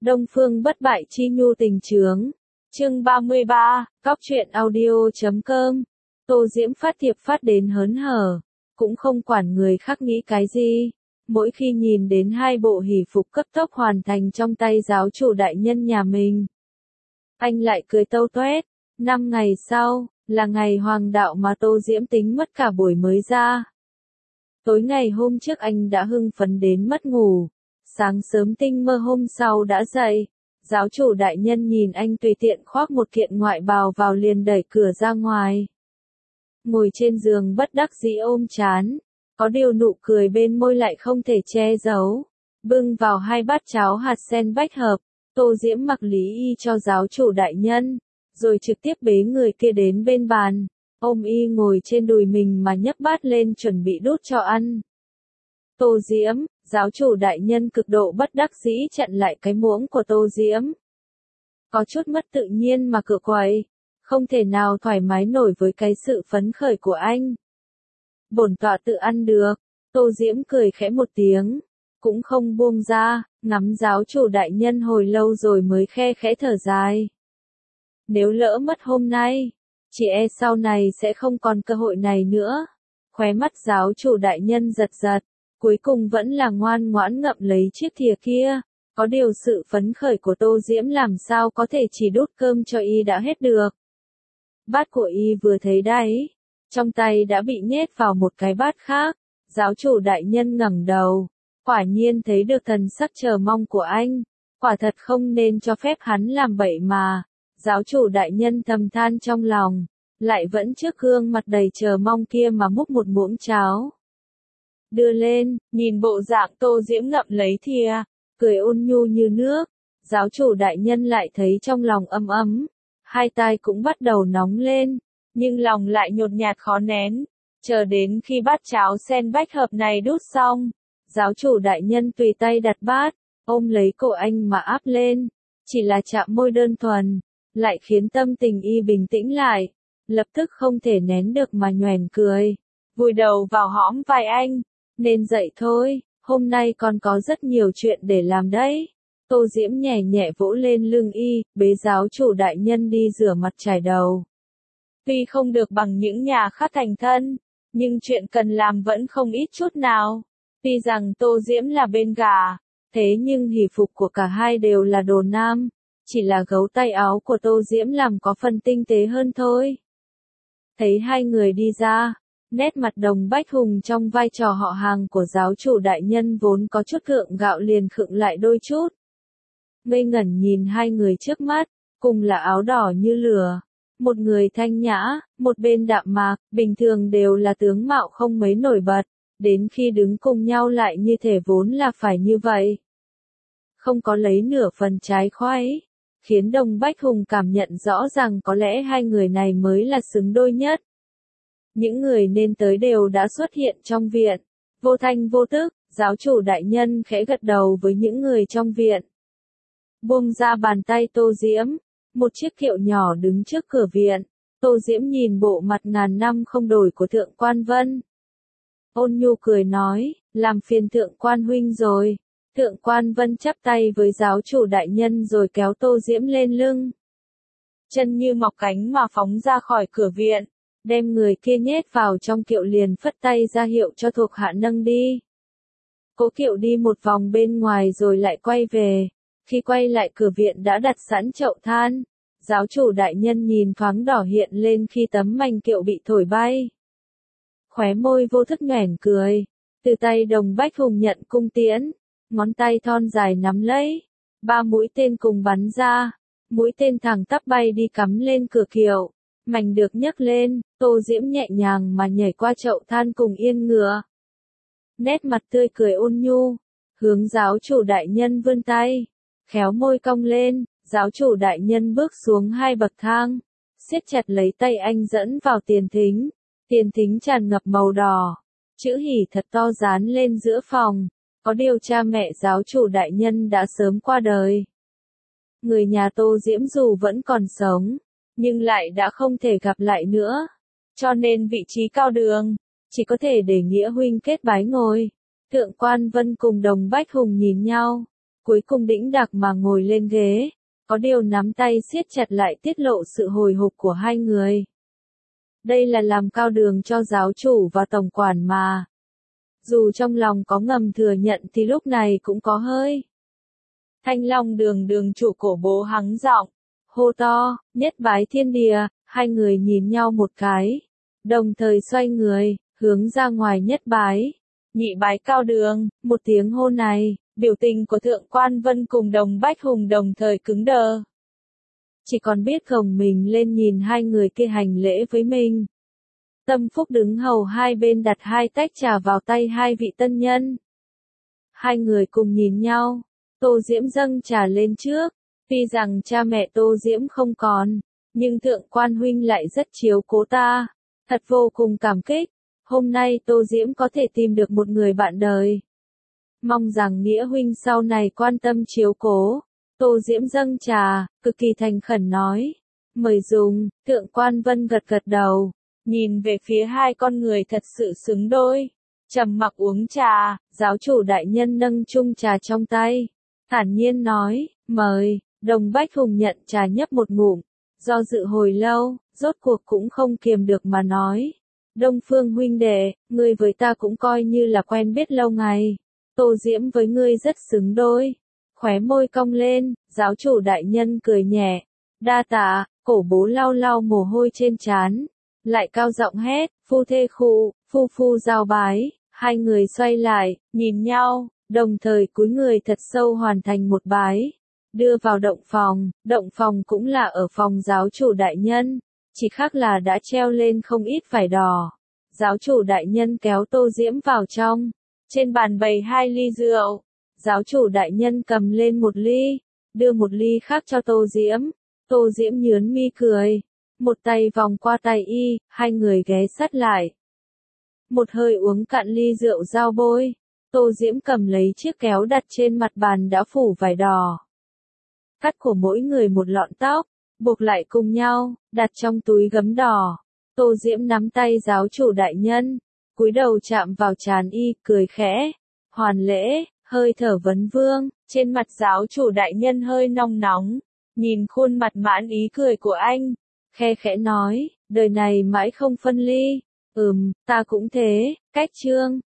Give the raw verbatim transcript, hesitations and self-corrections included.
Đông Phương bất bại chi nhu tình chướng. Chương ba mươi ba, cóc truyện audio chấm com. Tô Diễm phát thiệp phát đến hớn hở, cũng không quản người khác nghĩ cái gì. Mỗi khi nhìn đến hai bộ hỷ phục cấp tốc hoàn thành trong tay giáo chủ đại nhân nhà mình, anh lại cười tâu toét. Năm ngày sau, là ngày hoàng đạo mà Tô Diễm tính mất cả buổi mới ra. Tối ngày hôm trước anh đã hưng phấn đến mất ngủ. Sáng sớm tinh mơ hôm sau đã dậy, giáo chủ đại nhân nhìn anh tùy tiện khoác một kiện ngoại bào vào liền đẩy cửa ra ngoài. Ngồi trên giường bất đắc dĩ ôm trán, có điều nụ cười bên môi lại không thể che giấu. Bưng vào hai bát cháo hạt sen bách hợp, Tô Diễm mặc lý y cho giáo chủ đại nhân, rồi trực tiếp bế người kia đến bên bàn, ôm y ngồi trên đùi mình mà nhấc bát lên chuẩn bị đút cho ăn. Tô Diễm, giáo chủ đại nhân cực độ bất đắc dĩ chặn lại cái muỗng của Tô Diễm. Có chút mất tự nhiên mà cựa quậy, không thể nào thoải mái nổi với cái sự phấn khởi của anh. Bổn tọa tự ăn được, Tô Diễm cười khẽ một tiếng, cũng không buông ra, ngắm giáo chủ đại nhân hồi lâu rồi mới khe khẽ thở dài. Nếu lỡ mất hôm nay, chỉ e sau này sẽ không còn cơ hội này nữa. Khóe mắt giáo chủ đại nhân giật giật, cuối cùng vẫn là ngoan ngoãn ngậm lấy chiếc thìa kia. Có điều sự phấn khởi của Tô Diễm làm sao có thể chỉ đút cơm cho y đã hết được. Bát của y vừa thấy đáy, trong tay đã bị nhét vào một cái bát khác. Giáo chủ đại nhân ngẩng đầu, quả nhiên thấy được thần sắc chờ mong của anh. Quả thật không nên cho phép hắn làm bậy mà. Giáo chủ đại nhân thầm than trong lòng, lại vẫn trước gương mặt đầy chờ mong kia mà múc một muỗng cháo. Đưa lên, nhìn bộ dạng Tô Diễm ngậm lấy thìa, cười ôn nhu như nước. Giáo chủ đại nhân lại thấy trong lòng ấm ấm, hai tai cũng bắt đầu nóng lên, nhưng lòng lại nhột nhạt khó nén. Chờ đến khi bát cháo sen bách hợp này đút xong, giáo chủ đại nhân tùy tay đặt bát, ôm lấy cổ anh mà áp lên. Chỉ là chạm môi đơn thuần, lại khiến tâm tình y bình tĩnh lại, lập tức không thể nén được mà nhoẻn cười, vùi đầu vào hõm vai anh. Nên dậy thôi, hôm nay còn có rất nhiều chuyện để làm đấy. Tô Diễm nhẹ nhẹ vỗ lên lưng y, bế giáo chủ đại nhân đi rửa mặt chải đầu. Tuy không được bằng những nhà khác thành thân, nhưng chuyện cần làm vẫn không ít chút nào. Tuy rằng Tô Diễm là bên gà, thế nhưng hỷ phục của cả hai đều là đồ nam, chỉ là gấu tay áo của Tô Diễm làm có phần tinh tế hơn thôi. Thấy hai người đi ra, nét mặt Đồng Bách Hùng trong vai trò họ hàng của giáo chủ đại nhân vốn có chút gượng gạo liền khựng lại đôi chút. Ngây ngẩn nhìn hai người trước mắt, cùng là áo đỏ như lửa. Một người thanh nhã, một bên đạm mạc, bình thường đều là tướng mạo không mấy nổi bật, đến khi đứng cùng nhau lại như thể vốn là phải như vậy. Không có lấy nửa phần trái khoái, khiến Đồng Bách Hùng cảm nhận rõ rằng có lẽ hai người này mới là xứng đôi nhất. Những người nên tới đều đã xuất hiện trong viện, vô thanh vô tức, giáo chủ đại nhân khẽ gật đầu với những người trong viện. Buông ra bàn tay Tô Diễm, một chiếc kiệu nhỏ đứng trước cửa viện, Tô Diễm nhìn bộ mặt ngàn năm không đổi của Thượng Quan Vân. Ôn nhu cười nói, làm phiền Thượng Quan huynh rồi. Thượng Quan Vân chắp tay với giáo chủ đại nhân rồi kéo Tô Diễm lên lưng. Chân như mọc cánh mà phóng ra khỏi cửa viện, đem người kia nhét vào trong kiệu liền phất tay ra hiệu cho thuộc hạ nâng đi. Cố kiệu đi một vòng bên ngoài rồi lại quay về, khi quay lại cửa viện đã đặt sẵn chậu than. Giáo chủ đại nhân nhìn thoáng đỏ hiện lên khi tấm mành kiệu bị thổi bay. Khóe môi vô thức nhoẻn cười, từ tay Đồng Bách Hùng nhận cung tiễn, ngón tay thon dài nắm lấy, ba mũi tên cùng bắn ra, mũi tên thẳng tắp bay đi cắm lên cửa kiệu, mành được nhấc lên, Tô Diễm nhẹ nhàng mà nhảy qua chậu than cùng yên ngựa. Nét mặt tươi cười ôn nhu, hướng giáo chủ đại nhân vươn tay, khéo môi cong lên, giáo chủ đại nhân bước xuống hai bậc thang, siết chặt lấy tay anh dẫn vào tiền thính. Tiền thính tràn ngập màu đỏ, chữ hỉ thật to dán lên giữa phòng, có điều cha mẹ giáo chủ đại nhân đã sớm qua đời. Người nhà Tô Diễm dù vẫn còn sống, nhưng lại đã không thể gặp lại nữa, cho nên vị trí cao đường, chỉ có thể để nghĩa huynh kết bái ngồi. Thượng Quan Vân cùng Đồng Bách Hùng nhìn nhau, cuối cùng đĩnh đạc mà ngồi lên ghế, có điều nắm tay siết chặt lại tiết lộ sự hồi hộp của hai người. Đây là làm cao đường cho giáo chủ và tổng quản mà. Dù trong lòng có ngầm thừa nhận thì lúc này cũng có hơi. Thanh Long đường đường chủ cổ bố hắng giọng, hô to, nhất bái thiên địa, hai người nhìn nhau một cái, đồng thời xoay người, hướng ra ngoài nhất bái. Nhị bái cao đường, một tiếng hô này, biểu tình của Thượng Quan Vân cùng Đồng Bách Hùng đồng thời cứng đờ. Chỉ còn biết gồng mình lên nhìn hai người kia hành lễ với mình. Tâm Phúc đứng hầu hai bên đặt hai tách trà vào tay hai vị tân nhân. Hai người cùng nhìn nhau, Tô Diễm dâng trà lên trước, tuy rằng cha mẹ Tô Diễm không còn, nhưng Thượng Quan huynh lại rất chiếu cố ta, thật vô cùng cảm kích, hôm nay Tô Diễm có thể tìm được một người bạn đời. Mong rằng Nghĩa huynh sau này quan tâm chiếu cố. Tô Diễm dâng trà, cực kỳ thành khẩn nói, mời dùng. Thượng Quan Vân gật gật đầu, nhìn về phía hai con người thật sự xứng đôi, trầm mặc uống trà. Giáo chủ đại nhân nâng chung trà trong tay, thản nhiên nói, mời. Đồng Bách Hùng nhận trà nhấp một ngụm, do dự hồi lâu, rốt cuộc cũng không kiềm được mà nói, Đông Phương huynh đệ, ngươi với ta cũng coi như là quen biết lâu ngày, Tô Diễm với ngươi rất xứng đôi. Khóe môi cong lên, giáo chủ đại nhân cười nhẹ, đa tạ. Cổ bố lau lau mồ hôi trên trán, lại cao giọng hét, phu thê khụ, phu phu giao bái. Hai người xoay lại, nhìn nhau, đồng thời cúi người thật sâu hoàn thành một bái, đưa vào động phòng. Động phòng cũng là ở phòng giáo chủ đại nhân, chỉ khác là đã treo lên không ít vải đỏ. Giáo chủ đại nhân kéo Tô Diễm vào trong, trên bàn bày hai ly rượu. Giáo chủ đại nhân cầm lên một ly, đưa một ly khác cho Tô Diễm. Tô Diễm nhướng mi cười, một tay vòng qua tay y, hai người ghé sát lại. Một hơi uống cạn ly rượu giao bôi, Tô Diễm cầm lấy chiếc kéo đặt trên mặt bàn đã phủ vải đỏ. Cắt của mỗi người một lọn tóc, buộc lại cùng nhau, đặt trong túi gấm đỏ. Tô Diễm nắm tay giáo chủ đại nhân, cúi đầu chạm vào trán y, cười khẽ, hoàn lễ. Hơi thở vấn vương, trên mặt giáo chủ đại nhân hơi nóng nóng, nhìn khuôn mặt mãn ý cười của anh, khe khẽ nói, đời này mãi không phân ly, ừm, ta cũng thế. Cách chương